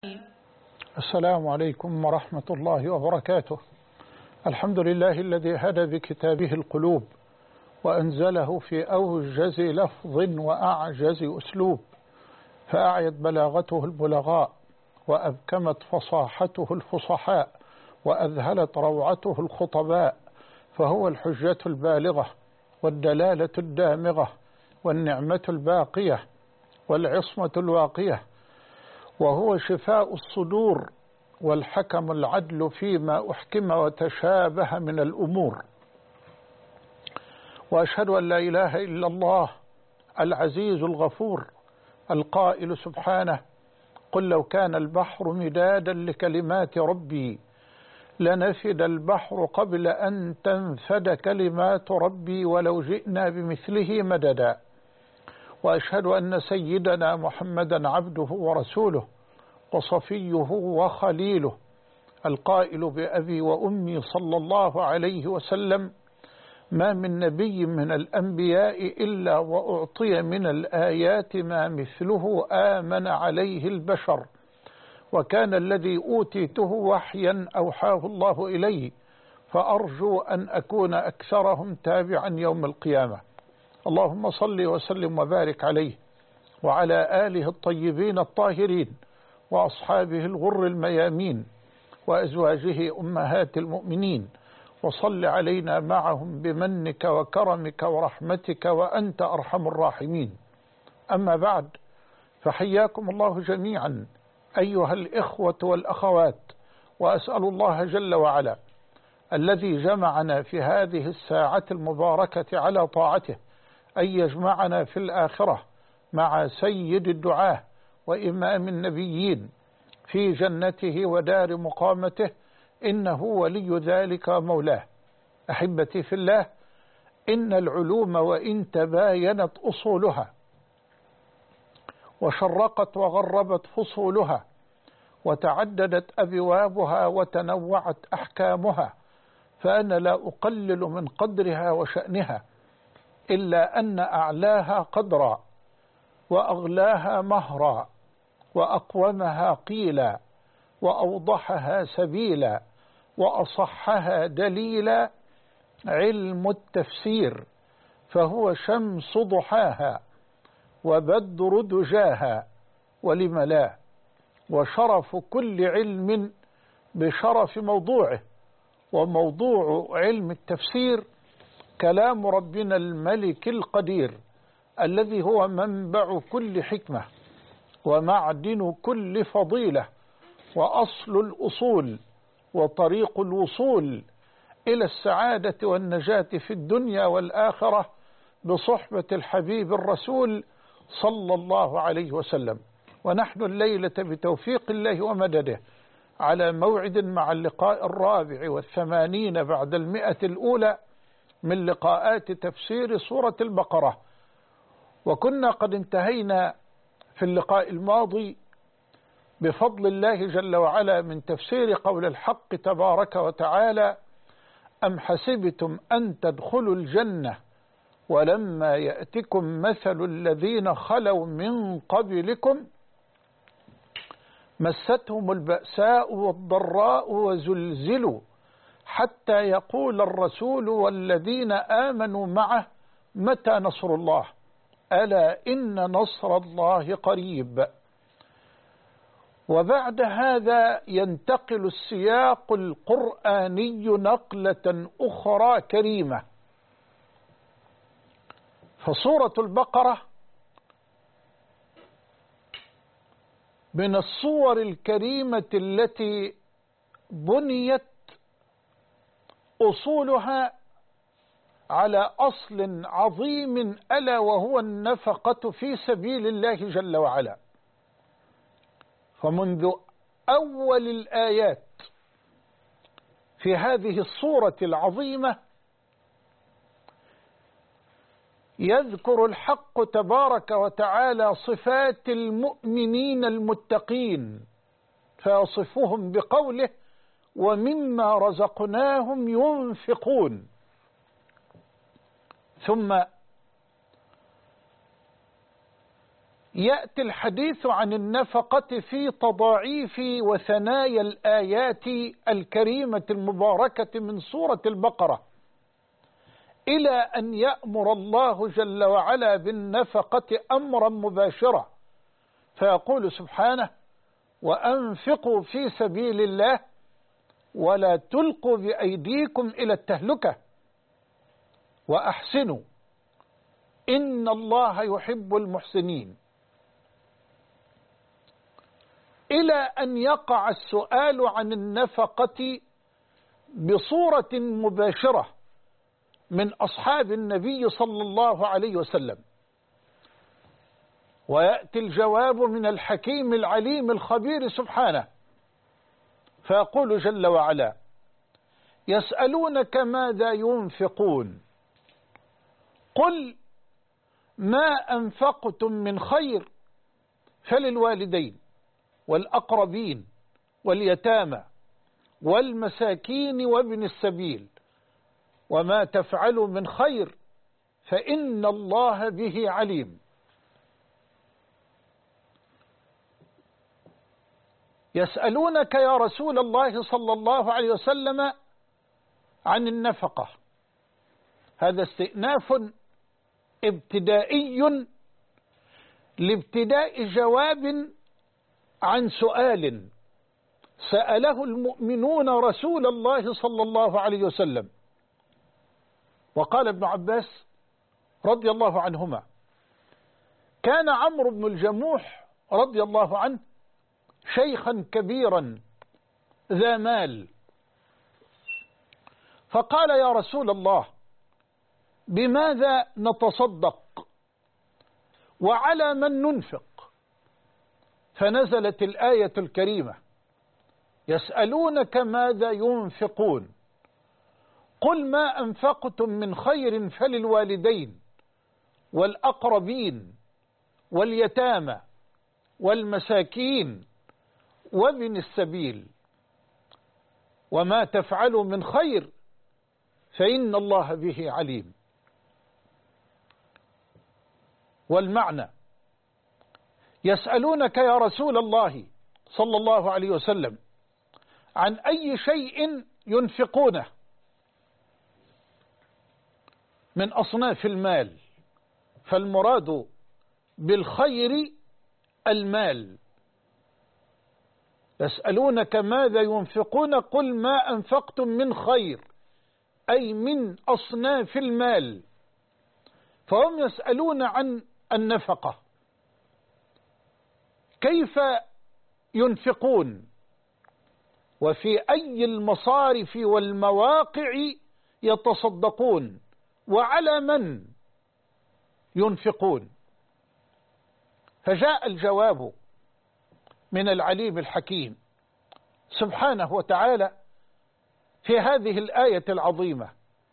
السلام عليكم ورحمة الله وبركاته. الحمد لله الذي هدى بكتابه القلوب وأنزله في أوجز لفظ وأعجز أسلوب، فأعيت بلاغته البلغاء وأبكمت فصاحته الفصحاء وأذهلت روعته الخطباء، فهو الحجة البالغة والدلالة الدامغة والنعمة الباقية والعصمة الواقية، وهو شفاء الصدور والحكم العدل فيما أحكم وتشابه من الأمور. وأشهد أن لا إله إلا الله العزيز الغفور القائل سبحانه: قل لو كان البحر مدادا لكلمات ربي لنفد البحر قبل أن تنفد كلمات ربي ولو جئنا بمثله مددا. وأشهد أن سيدنا محمدا عبده ورسوله وصفيه وخليله، القائل بأبي وأمي صلى الله عليه وسلم: ما من نبي من الأنبياء إلا وأعطي من الآيات ما مثله آمن عليه البشر، وكان الذي أوتيته وحيا أوحاه الله إلي، فأرجو أن أكون أكثرهم تابعا يوم القيامة. اللهم صل وسلم وبارك عليه وعلى آله الطيبين الطاهرين وأصحابه الغر الميامين وأزواجه أمهات المؤمنين، وصل علينا معهم بمنك وكرمك ورحمتك وأنت أرحم الراحمين. أما بعد، فحياكم الله جميعا أيها الإخوة والأخوات، وأسأل الله جل وعلا الذي جمعنا في هذه الساعة المباركة على طاعته أن يجمعنا في الآخرة مع سيد الدعاة وإمام النبيين في جنته ودار مقامته، إنه ولي ذلك مولاه. أحبتي في الله، إن العلوم وإن تباينت أصولها وشرقت وغربت فصولها وتعددت أبوابها وتنوعت أحكامها، فأنا لا أقلل من قدرها وشأنها، إلا أن أعلاها قدرا وأغلاها مهرا وأقومها قيلا وأوضحها سبيلا وأصحها دليلا علم التفسير، فهو شمس ضحاها وبدر دجاها ولم لا، وشرف كل علم بشرف موضوعه. وموضوع علم التفسير كلام ربنا الملك القدير، الذي هو منبع كل حكمة ومعدن كل فضيلة وأصل الأصول وطريق الوصول إلى السعادة والنجاة في الدنيا والآخرة بصحبة الحبيب الرسول صلى الله عليه وسلم. ونحن الليلة بتوفيق الله ومدده على موعد مع اللقاء 84 بعد 100 الأولى من لقاءات تفسير سورة البقرة. وكنا قد انتهينا في اللقاء الماضي بفضل الله جل وعلا من تفسير قول الحق تبارك وتعالى: أم حسبتم أن تدخلوا الجنة ولما يأتكم مثل الذين خلوا من قبلكم مستهم البأساء والضراء وزلزلوا حتى يقول الرسول والذين آمنوا معه متى نصر الله ألا إن نصر الله قريب. وبعد هذا ينتقل السياق القرآني نقلة أخرى كريمة، فسورة البقرة من الصور الكريمة التي بنيت أصولها على أصل عظيم، ألا وهو النفقة في سبيل الله جل وعلا. فمنذ أول الآيات في هذه الصورة العظيمة يذكر الحق تبارك وتعالى صفات المؤمنين المتقين، فيصفهم بقوله: ومما رزقناهم ينفقون. ثم يأتي الحديث عن النفقة في تضاعيف وثنايا الآيات الكريمة المباركة من سورة البقرة، إلى أن يأمر الله جل وعلا بالنفقة أمرا مباشرا، فيقول سبحانه: وأنفقوا في سبيل الله ولا تلقوا بأيديكم إلى التهلكة وأحسنوا إن الله يحب المحسنين، إلى أن يقع السؤال عن النفقة بصورة مباشرة من أصحاب النبي صلى الله عليه وسلم، ويأتي الجواب من الحكيم العليم الخبير سبحانه، فيقول جل وعلا: يسألونك ماذا ينفقون قل ما أنفقتم من خير فللوالدين والأقربين واليتامى والمساكين وابن السبيل وما تفعلوا من خير فإن الله به عليم. يسألونك يا رسول الله صلى الله عليه وسلم عن النفقة، هذا استئناف ابتدائي لابتداء جواب عن سؤال سأله المؤمنون رسول الله صلى الله عليه وسلم. وقال ابن عباس رضي الله عنهما: كان عمرو بن الجموح رضي الله عنه شيخا كبيرا ذا مال، فقال: يا رسول الله بماذا نتصدق وعلى من ننفق؟ فنزلت الآية الكريمة: يسألونك ماذا ينفقون قل ما أنفقتم من خير فللوالدين والأقربين واليتامى والمساكين وابن السبيل وما تفعلوا من خير فإن الله به عليم. والمعنى: يسألونك يا رسول الله صلى الله عليه وسلم عن أي شيء ينفقونه من أصناف المال، فالمراد بالخير المال. يسألونك ماذا ينفقون قل ما أنفقتم من خير، أي من أصناف المال، فهم يسألون عن النفقة، كيف ينفقون وفي أي المصارف والمواقع يتصدقون وعلى من ينفقون. فجاء الجواب من العليم الحكيم سبحانه وتعالى في هذه الآية العظيمة.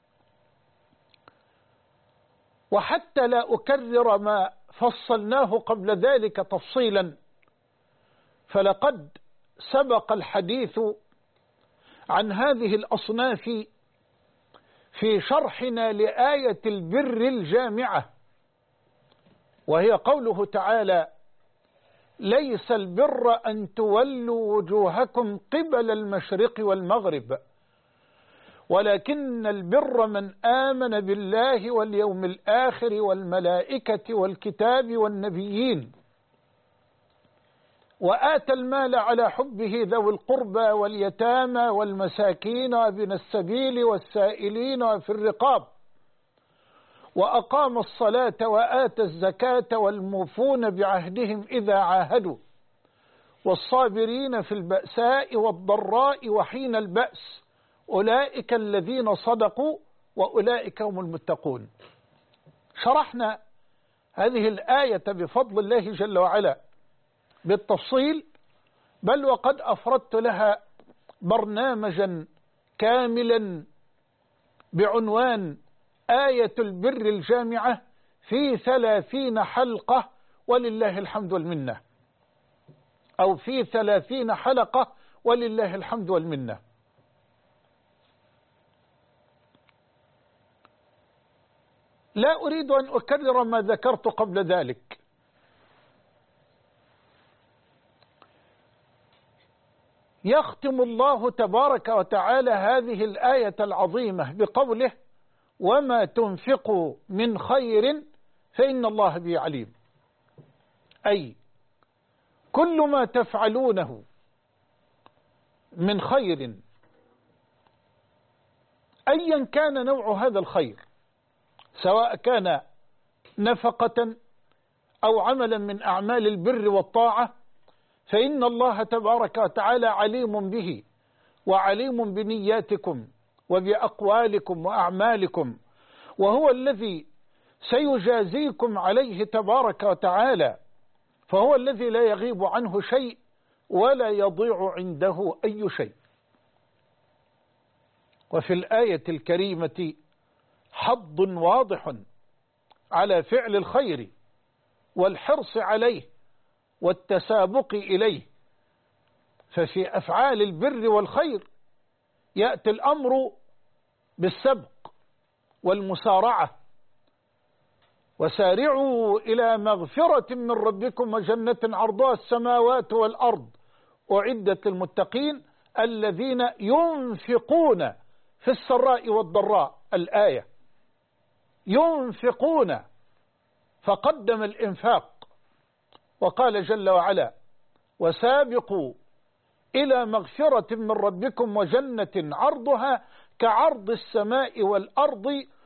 وحتى لا أكرر ما فصلناه قبل ذلك تفصيلا، فلقد سبق الحديث عن هذه الأصناف في شرحنا لآية البر الجامعة، وهي قوله تعالى: ليس البر أن تولوا وجوهكم قبل المشرق والمغرب ولكن البر من آمن بالله واليوم الآخر والملائكة والكتاب والنبيين وآتى المال على حبه ذوي القربى واليتامى والمساكين وابن السبيل والسائلين وفي الرقاب وأقام الصلاة وآتى الزكاة والموفون بعهدهم إذا عاهدوا والصابرين في البأساء والضراء وحين البأس أولئك الذين صدقوا وأولئك هم المتقون. شرحنا هذه الآية بفضل الله جل وعلا بالتفصيل، بل وقد أفردت لها برنامجا كاملا بعنوان آية البر الجامعة في 30 حلقة ولله الحمد والمنة، أو في 30 حلقة ولله الحمد والمنة. لا أريد أن أكرر ما ذكرت قبل ذلك، يختم الله تبارك وتعالى هذه الآية العظيمة بقوله: وما تنفقوا من خير فإن الله به عليم. أي كل ما تفعلونه من خير أيا كان نوع هذا الخير، سواء كان نفقة أو عملا من أعمال البر والطاعة، فإن الله تبارك وتعالى عليم به، وعليم بنياتكم وبأقوالكم وأعمالكم، وهو الذي سيجازيكم عليه تبارك وتعالى، فهو الذي لا يغيب عنه شيء ولا يضيع عنده أي شيء. وفي الآية الكريمة حض واضح على فعل الخير والحرص عليه والتسابق إليه، ففي أفعال البر والخير يأتي الأمر بالسبق والمسارعة: وسارعوا إلى مغفرة من ربكم وجنة عرضها السماوات والأرض أعدت للمتقين الذين ينفقون في السراء والضراء. الآية ينفقون، فقدم الإنفاق، وقال جل وعلا: وسابقوا إلى مغفرة من ربكم وجنة عرضها كعرض السماء والأرض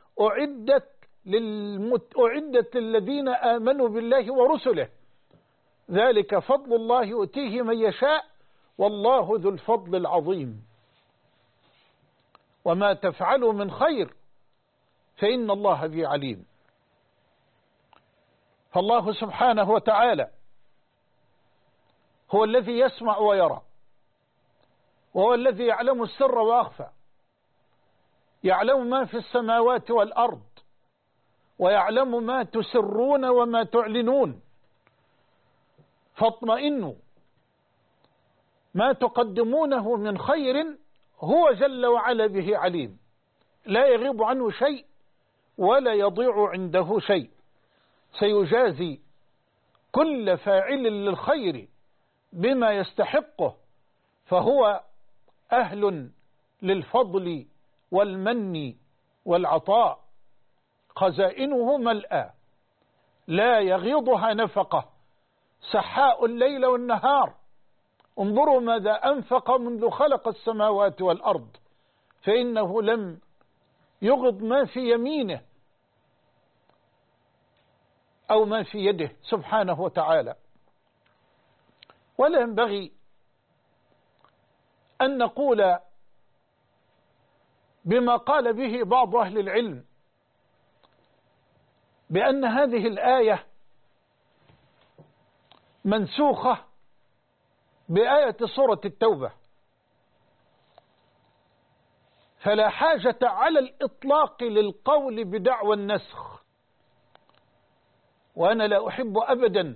أعدت للذين آمنوا بالله ورسله ذلك فضل الله يؤتيه من يشاء والله ذو الفضل العظيم. وما تفعلوا من خير فإن الله به عليم. فالله سبحانه وتعالى هو الذي يسمع ويرى، وهو الذي يعلم السر وأخفى، يعلم ما في السماوات والأرض، ويعلم ما تسرون وما تعلنون. فاطمئنوا، ما تقدمونه من خير هو جل وعلا به عليم، لا يغيب عنه شيء ولا يضيع عنده شيء. سيجازي كل فاعل للخير بما يستحقه، فهو أهل للفضل والمن والعطاء، خزائنه ملأى لا يغيضها نفقة، سحاء الليل والنهار. انظروا ماذا أنفق منذ خلق السماوات والأرض، فإنه لم يغض ما في يمينه أو ما في يده سبحانه وتعالى. ولا ينبغي أن نقول بما قال به بعض أهل العلم بأن هذه الآية منسوخة بآية سورة التوبة، فلا حاجة على الإطلاق للقول بدعوى النسخ. وأنا لا أحب أبدا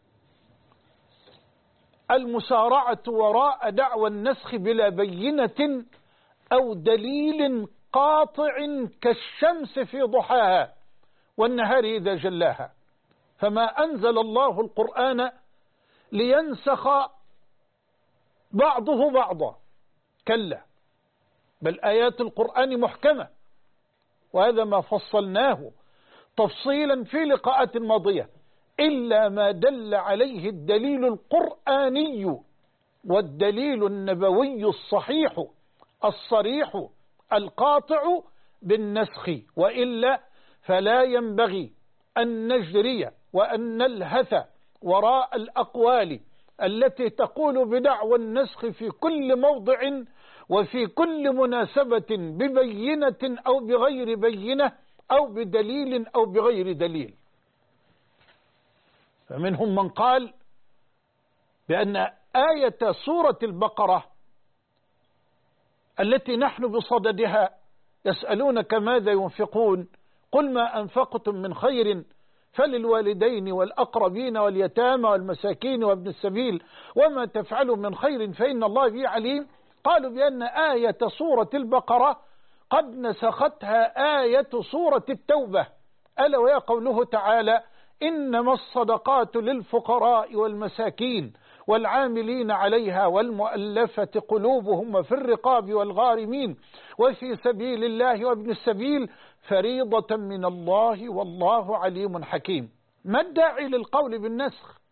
المسارعة وراء دعوى النسخ بلا بينة أو دليل قاطع كالشمس في ضحاها والنهار إذا جلاها. فما أنزل الله القرآن لينسخ بعضه بعضا، كلا، بل آيات القرآن محكمة، وهذا ما فصلناه تفصيلا في لقاءات ماضية، إلا ما دل عليه الدليل القرآني والدليل النبوي الصحيح الصريح القاطع بالنسخ، وإلا فلا ينبغي أن نجري وأن نلهث وراء الأقوال التي تقول بدعوى النسخ في كل موضع وفي كل مناسبة ببينة أو بغير بينة أو بدليل أو بغير دليل. فمنهم من قال بأن آية سورة البقرة التي نحن بصددها: يسألونك ماذا ينفقون قل ما أنفقتم من خير فللوالدين والأقربين واليتامى والمساكين وابن السبيل وما تفعلوا من خير فإن الله به عليم. قالوا بأن آية سورة البقرة قد نسختها آية سورة التوبة، ألا وهي قوله تعالى: إنما الصدقات للفقراء والمساكين والعاملين عليها والمؤلفة قلوبهم وفي الرقاب والغارمين وفي سبيل الله وابن السبيل فريضة من الله والله عليم حكيم. ما الداعي للقول بالنسخ؟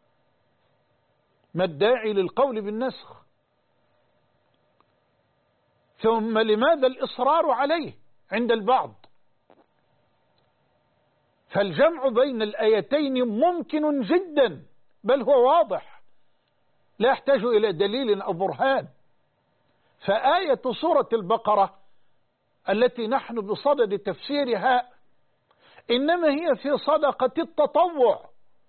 ما الداعي للقول بالنسخ؟ ثم لماذا الإصرار عليه عند البعض؟ فالجمع بين الآيتين ممكن جدا، بل هو واضح لا يحتاج إلى دليل أو برهان. فآية سورة البقرة التي نحن بصدد تفسيرها إنما هي في صدقة التطوع،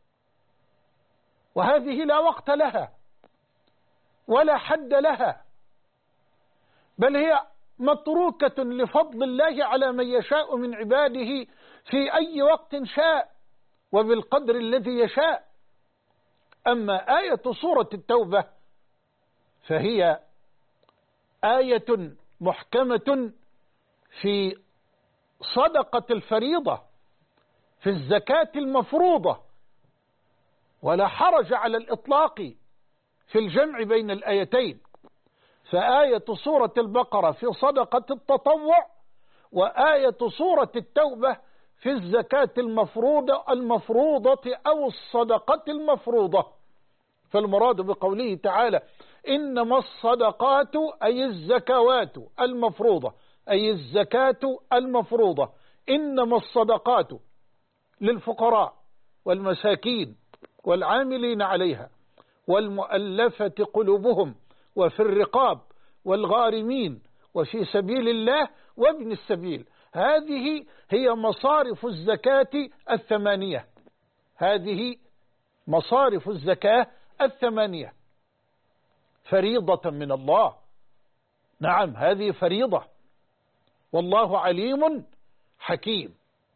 وهذه لا وقت لها ولا حد لها، بل هي متروكة لفضل الله على من يشاء من عباده في أي وقت شاء وبالقدر الذي يشاء. أما آية سورة التوبة فهي آية محكمة في صدقة الفريضة، في الزكاة المفروضة، ولا حرج على الإطلاق في الجمع بين الآيتين. فآية سورة البقرة في صدقة التطوع، وآية سورة التوبة في الزكاة المفروضة أو الصدقة المفروضة. فالمراد بقوله تعالى إنما الصدقات أي الزكوات المفروضة، أي الزكاة المفروضة، إنما الصدقات للفقراء والمساكين والعاملين عليها والمؤلفة قلوبهم وفي الرقاب والغارمين وفي سبيل الله وابن السبيل. هذه هي مصارف الزكاة الثمانية، هذه مصارف الزكاة الثمانية، فريضة من الله. نعم، هذه فريضة، والله عليم حكيم.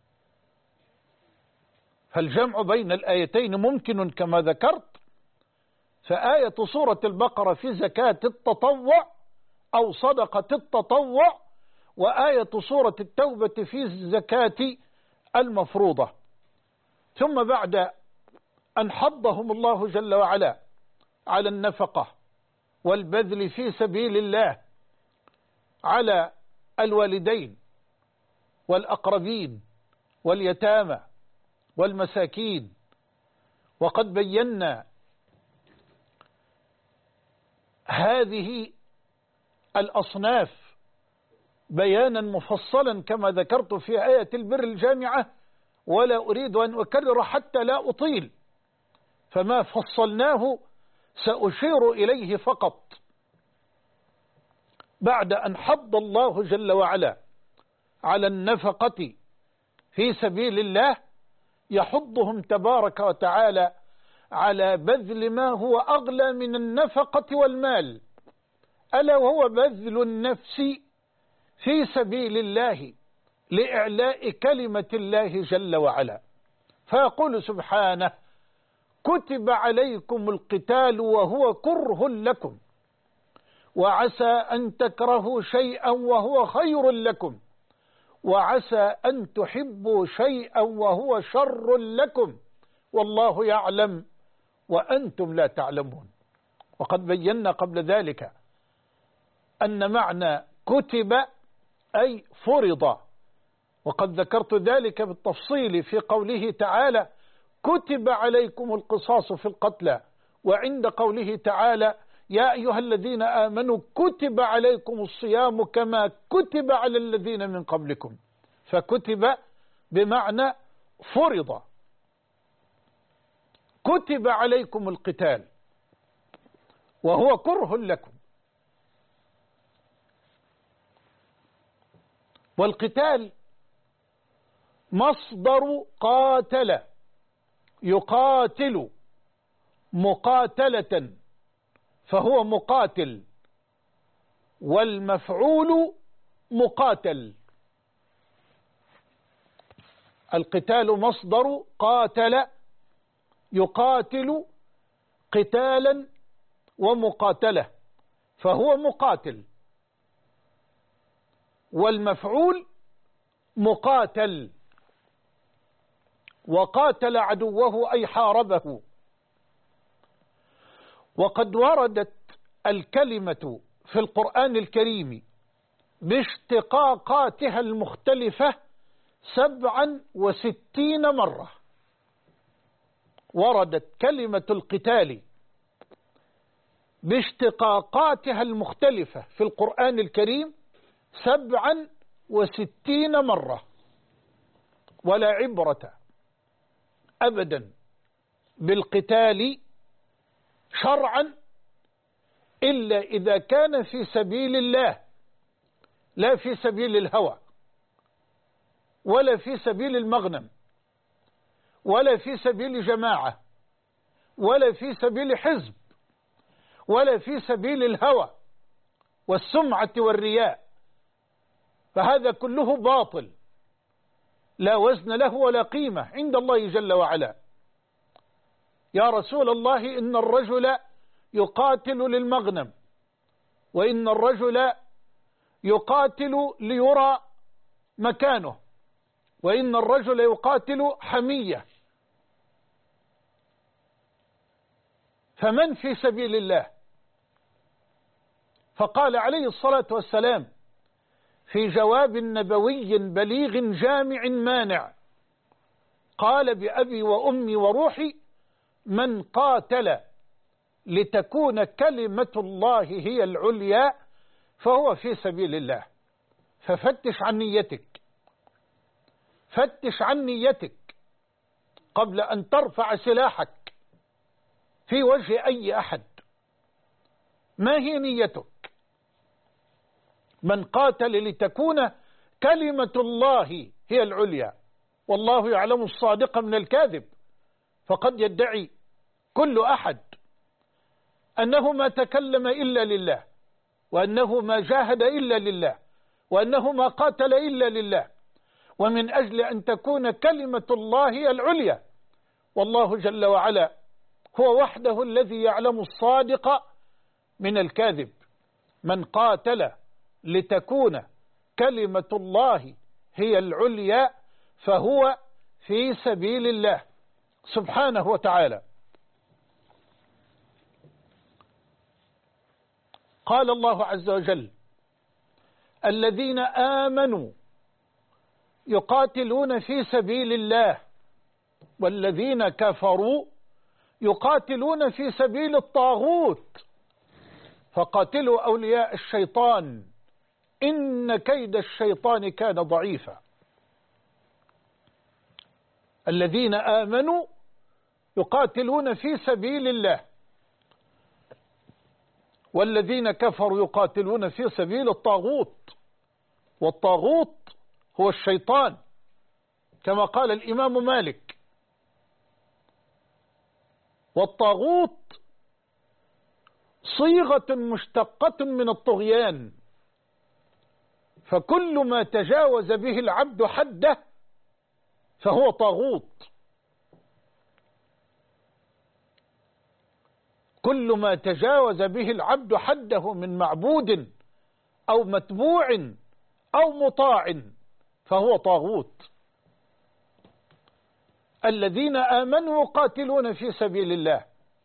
فالجمع بين الآيتين ممكن كما ذكرت. فآية سورة البقرة في زكاة التطوع أو صدقة التطوع، وآية سورة التوبة في الزكاة المفروضة. ثم بعد أن حضهم الله جل وعلا على النفقة والبذل في سبيل الله على الوالدين والأقربين واليتامى والمساكين، وقد بينا هذه الأصناف بيانا مفصلا كما ذكرت في آية البر الجامعة، ولا أريد أن أكرر حتى لا أطيل، فما فصلناه سأشير إليه فقط. بعد أن حض الله جل وعلا على النفقة في سبيل الله، يحضهم تبارك وتعالى على بذل ما هو أغلى من النفقة والمال، ألا وهو بذل النفس في سبيل الله لإعلاء كلمة الله جل وعلا. فيقول سبحانه كتب عليكم القتال وهو كره لكم وعسى أن تكرهوا شيئا وهو خير لكم وعسى أن تحبوا شيئا وهو شر لكم والله يعلم وأنتم لا تعلمون. وقد بينا قبل ذلك أن معنى كتب أي فرض، وقد ذكرت ذلك بالتفصيل في قوله تعالى كتب عليكم القصاص في القتلى، وعند قوله تعالى يا أيها الذين آمنوا كتب عليكم الصيام كما كتب على الذين من قبلكم. فكتب بمعنى فرض. كتب عليكم القتال وهو كره لكم. والقتال مصدر قاتل، يقاتل مقاتلة فهو مقاتل، والمفعول مقاتل. القتال مصدر قاتل، يقاتل قتالا ومقاتلة فهو مقاتل، والمفعول مقاتل. وقاتل عدوه أي حاربه. وقد وردت الكلمة في القرآن الكريم باشتقاقاتها المختلفة 67 مرة. وردت كلمة القتال باشتقاقاتها المختلفة في القرآن الكريم 67 مرة. ولا عبرة أبدا بالقتال شرعا إلا إذا كان في سبيل الله، لا في سبيل الهوى، ولا في سبيل المغنم، ولا في سبيل جماعة، ولا في سبيل حزب، ولا في سبيل الهوى والسمعة والرياء، فهذا كله باطل لا وزن له ولا قيمة عند الله جل وعلا. يا رسول الله، إن الرجل يقاتل للمغنم، وإن الرجل يقاتل ليرى مكانه، وإن الرجل يقاتل حمية. فمن في سبيل الله؟ فقال عليه الصلاة والسلام في جواب نبوي بليغ جامع مانع، قال بأبي وأمي وروحي: من قاتل لتكون كلمة الله هي العليا فهو في سبيل الله. ففتش عن نيتك، فتش عن نيتك قبل أن ترفع سلاحك في وجه أي أحد. ما هي نيتك؟ من قاتل لتكون كلمة الله هي العليا، والله يعلم الصادق من الكاذب. فقد يدعي كل أحد أنه ما تكلم إلا لله، وأنه ما جاهد إلا لله، وأنه ما قاتل إلا لله، ومن أجل أن تكون كلمة الله هي العليا. والله جل وعلا هو وحده الذي يعلم الصادق من الكاذب. من قاتل لتكون كلمة الله هي العليا فهو في سبيل الله سبحانه وتعالى. قال الله عز وجل: الذين آمنوا يقاتلون في سبيل الله، والذين كفروا يقاتلون في سبيل الطاغوت، فقاتلوا أولياء الشيطان إن كيد الشيطان كان ضعيفا. الذين آمنوا يقاتلون في سبيل الله، والذين كفروا يقاتلون في سبيل الطاغوت، والطاغوت هو الشيطان كما قال الإمام مالك. والطاغوت صيغة مشتقة من الطغيان، فكل ما تجاوز به العبد حده فهو طاغوت. كل ما تجاوز به العبد حده من معبود أو متبوع أو مطاع فهو طاغوت. الذين آمنوا يقاتلون في سبيل الله،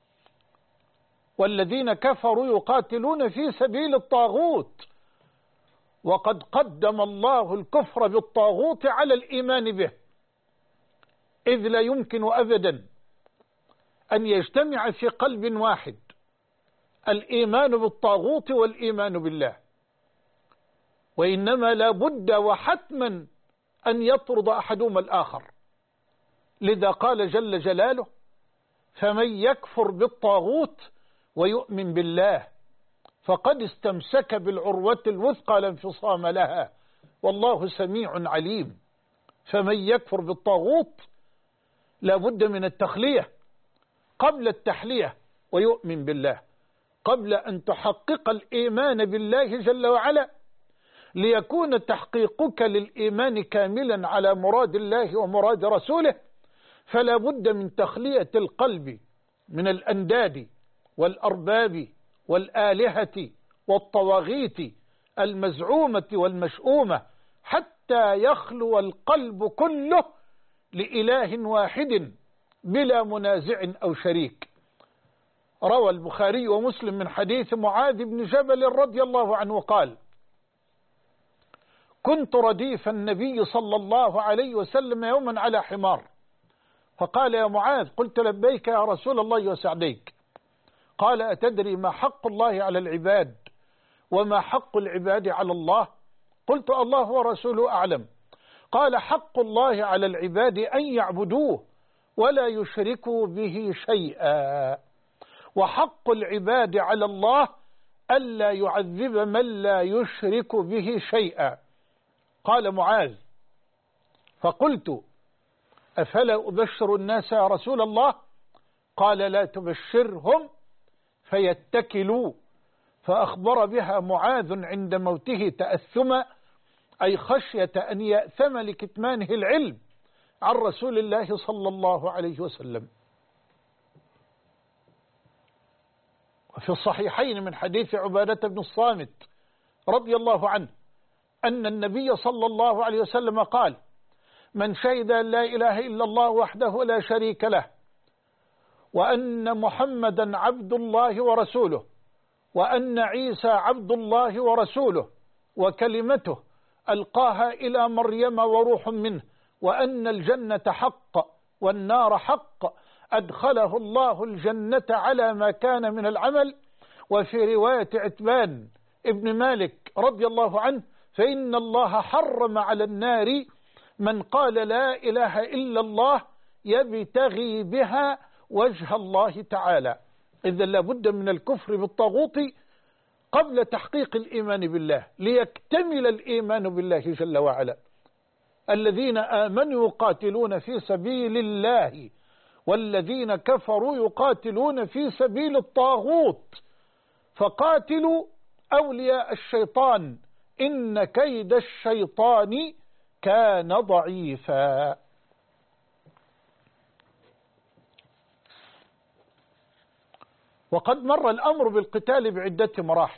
والذين كفروا يقاتلون في سبيل الطاغوت، وقد قدم الله الكفر بالطاغوت على الإيمان به، إذ لا يمكن أبدا أن يجتمع في قلب واحد الإيمان بالطاغوت والإيمان بالله، وإنما لا بد وحتما أن يطرد أحدهما الآخر. لذا قال جل جلاله: فمن يكفر بالطاغوت ويؤمن بالله فقد استمسك بالعروة الوثقى لا انفصام لها والله سميع عليم. فمن يكفر بالطاغوت لا بد من التخلية قبل التحلية، ويؤمن بالله قبل أن تحقق الإيمان بالله جل وعلا. ليكون تحقيقك للإيمان كاملا على مراد الله ومراد رسوله، فلا بد من تخلية القلب من الأنداد والأرباب والآلهة والطواغيت المزعومة والمشؤومة، حتى يخلو القلب كله لإله واحد بلا منازع أو شريك. روى البخاري ومسلم من حديث معاذ بن جبل رضي الله عنه قال: كنت رديف النبي صلى الله عليه وسلم يوما على حمار، فقال: يا معاذ. قلت: لبيك يا رسول الله وسعديك. قال: أتدري ما حق الله على العباد وما حق العباد على الله؟ قلت: الله ورسوله أعلم. قال: حق الله على العباد أن يعبدوه ولا يشركوا به شيئا، وحق العباد على الله ألا يعذب من لا يشرك به شيئا. قال معاذ: فقلت: أفلا أبشر الناس يا رسول الله؟ قال: لا تبشرهم فيتكلوا. فأخبر بها معاذ عند موته تأثما، أي خشية أن يأثم لكتمانه العلم عن رسول الله صلى الله عليه وسلم. وفي الصحيحين من حديث عبادة بن الصامت رضي الله عنه أن النبي صلى الله عليه وسلم قال: من شهد أن لا إله إلا الله وحده لا شريك له، وأن محمدا عبد الله ورسوله، وأن عيسى عبد الله ورسوله وكلمته ألقاها إلى مريم وروح منه، وأن الجنة حق والنار حق، أدخله الله الجنة على ما كان من العمل. وفي رواية عتبان ابن مالك رضي الله عنه: فإن الله حرم على النار من قال لا إله إلا الله يبتغي بها وجه الله تعالى. إذا لابد من الكفر بالطاغوت قبل تحقيق الإيمان بالله ليكتمل الإيمان بالله جل وعلا. الذين آمنوا يقاتلون في سبيل الله، والذين كفروا يقاتلون في سبيل الطاغوت، فقاتلوا أولياء الشيطان إن كيد الشيطان كان ضعيفا. وقد مر الأمر بالقتال بعدة مراحل،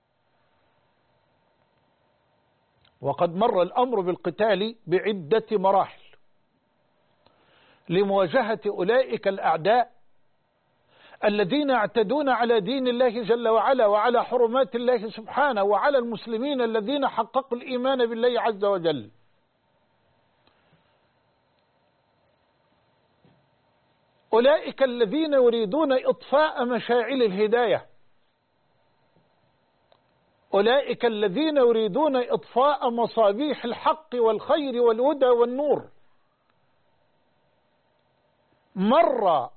لمواجهة أولئك الأعداء الذين يعتدون على دين الله جل وعلا وعلى حرمات الله سبحانه وعلى المسلمين الذين حققوا الإيمان بالله عز وجل. أولئك الذين يريدون إطفاء مشاعل الهداية، أولئك الذين يريدون إطفاء مصابيح الحق والخير والهدى والنور. مر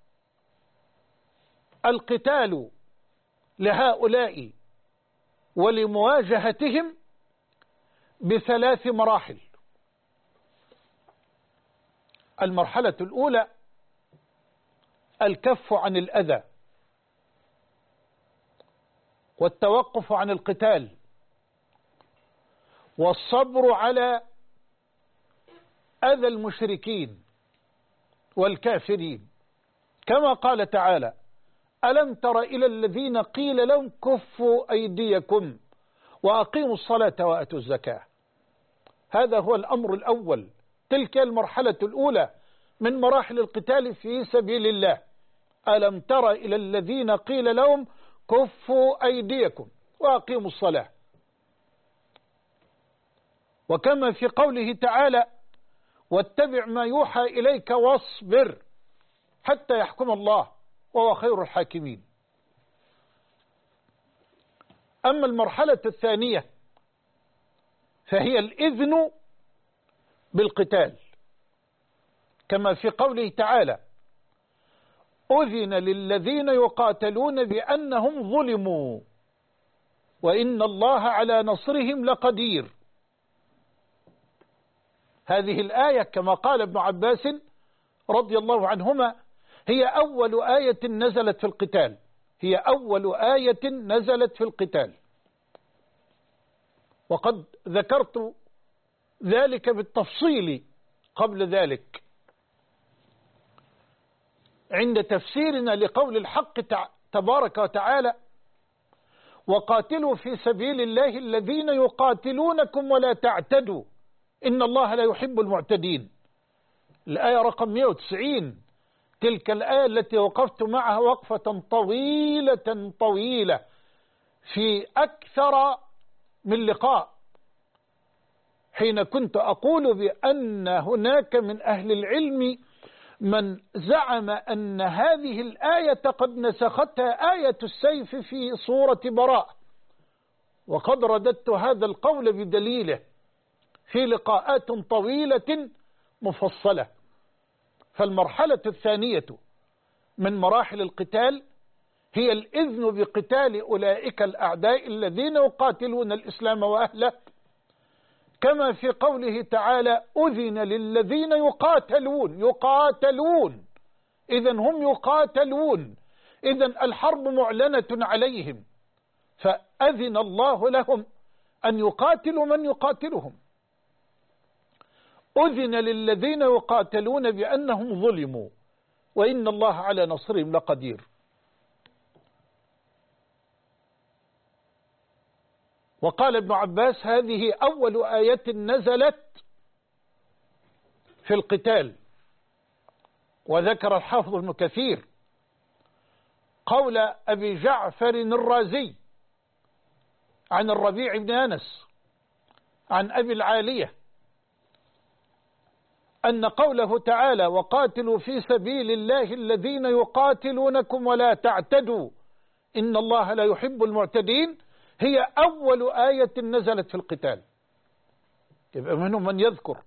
القتال لهؤلاء ولمواجهتهم بثلاث مراحل. المرحلة الأولى الكف عن الأذى والتوقف عن القتال والصبر على أذى المشركين والكافرين، كما قال تعالى: ألم تر إلى الذين قيل لهم كفوا أيديكم وأقيموا الصلاة وآتوا الزكاة. هذا هو الأمر الأول، تلك المرحلة الأولى من مراحل القتال في سبيل الله. ألم تر إلى الذين قيل لهم كفوا أيديكم وأقيموا الصلاة. وكما في قوله تعالى: واتبع ما يوحى إليك واصبر حتى يحكم الله وهو خير الحاكمين. أما المرحلة الثانية فهي الإذن بالقتال، كما في قوله تعالى: أذن للذين يقاتلون بأنهم ظلموا وإن الله على نصرهم لقدير. هذه الآية كما قال ابن عباس رضي الله عنهما هي أول آية نزلت في القتال، هي أول آية نزلت في القتال. وقد ذكرت ذلك بالتفصيل قبل ذلك عند تفسيرنا لقول الحق تبارك وتعالى: وقاتلوا في سبيل الله الذين يقاتلونكم ولا تعتدوا إن الله لا يحب المعتدين. الآية رقم 190 تلك الآية التي وقفت معها وقفة طويلة في أكثر من لقاء، حين كنت أقول بأن هناك من أهل العلم من زعم أن هذه الآية قد نسختها آية السيف في سورة براء، وقد رددت هذا القول بدليله في لقاءات طويلة مفصلة. فالمرحلة الثانية من مراحل القتال هي الإذن بقتال أولئك الأعداء الذين يقاتلون الإسلام وأهله، كما في قوله تعالى أذن للذين يقاتلون إذن هم يقاتلون، إذن الحرب معلنة عليهم، فأذن الله لهم أن يقاتلوا من يقاتلهم. أذن للذين يقاتلون بأنهم ظلموا وإن الله على نصرهم لقدير. وقال ابن عباس هذه أول آية نزلت في القتال. وذكر الحافظ ابن كثير قول أبي جعفر الرازي عن الربيع بن أنس عن أبي العالية أن قوله تعالى وقاتلوا في سبيل الله الذين يقاتلونكم ولا تعتدوا إن الله لا يحب المعتدين هي أول آية نزلت في القتال. يبقى منهم من يذكر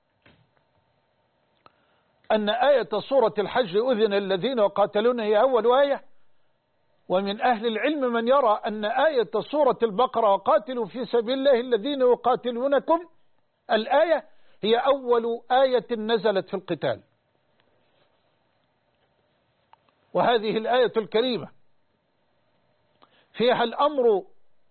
أن آية سورة الحج أذن الذين يقاتلون هي أول آية، ومن أهل العلم من يرى أن آية سورة البقرة وقاتلوا في سبيل الله الذين يقاتلونكم الآية هي أول آية نزلت في القتال. وهذه الآية الكريمة فيها الأمر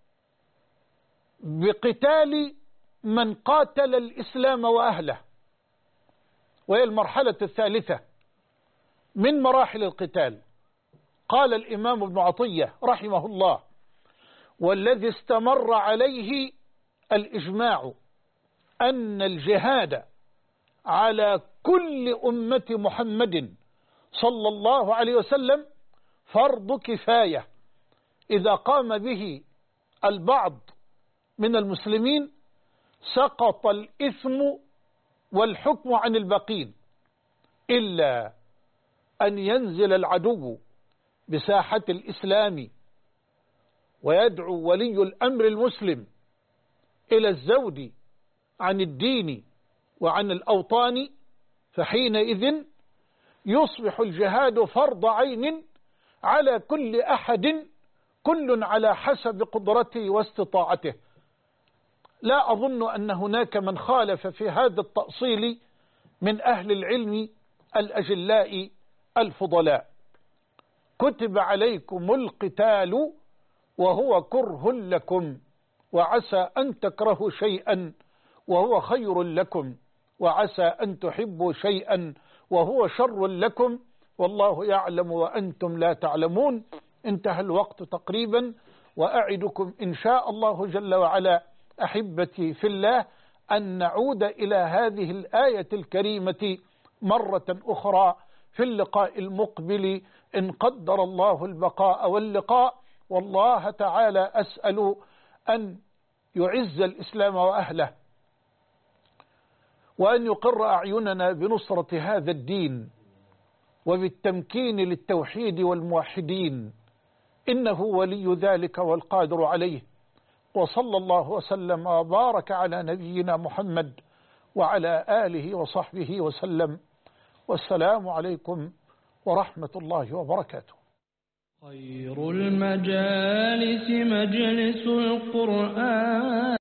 بقتال من قاتل الإسلام وأهله، وهي المرحلة الثالثة من مراحل القتال. قال الإمام ابن عطية رحمه الله والذي استمر عليه الإجماع أن الجهاد على كل أمة محمد صلى الله عليه وسلم فرض كفاية، إذا قام به البعض من المسلمين سقط الإثم والحكم عن الباقين، إلا أن ينزل العدو بساحة الإسلام ويدعو ولي الأمر المسلم إلى الزود عن الدين وعن الأوطان، فحينئذ يصبح الجهاد فرض عين على كل أحد، كل على حسب قدرته واستطاعته. لا أظن أن هناك من خالف في هذا التأصيل من أهل العلم الأجلاء الفضلاء. كتب عليكم القتال وهو كره لكم وعسى أن تكرهوا شيئا وهو خير لكم وعسى أن تحبوا شيئا وهو شر لكم والله يعلم وأنتم لا تعلمون. انتهى الوقت تقريبا، وأعدكم إن شاء الله جل وعلا أحبتي في الله أن نعود إلى هذه الآية الكريمة مرة أخرى في اللقاء المقبل إن قدر الله البقاء واللقاء. والله تعالى أسأل أن يعز الإسلام وأهله، وأن يقر أعيننا بنصرة هذا الدين وبالتمكين للتوحيد والموحدين، إنه ولي ذلك والقادر عليه. وصلى الله وسلم وبارك على نبينا محمد وعلى آله وصحبه وسلم، والسلام عليكم ورحمة الله وبركاته. خير المجالس مجلس القرآن.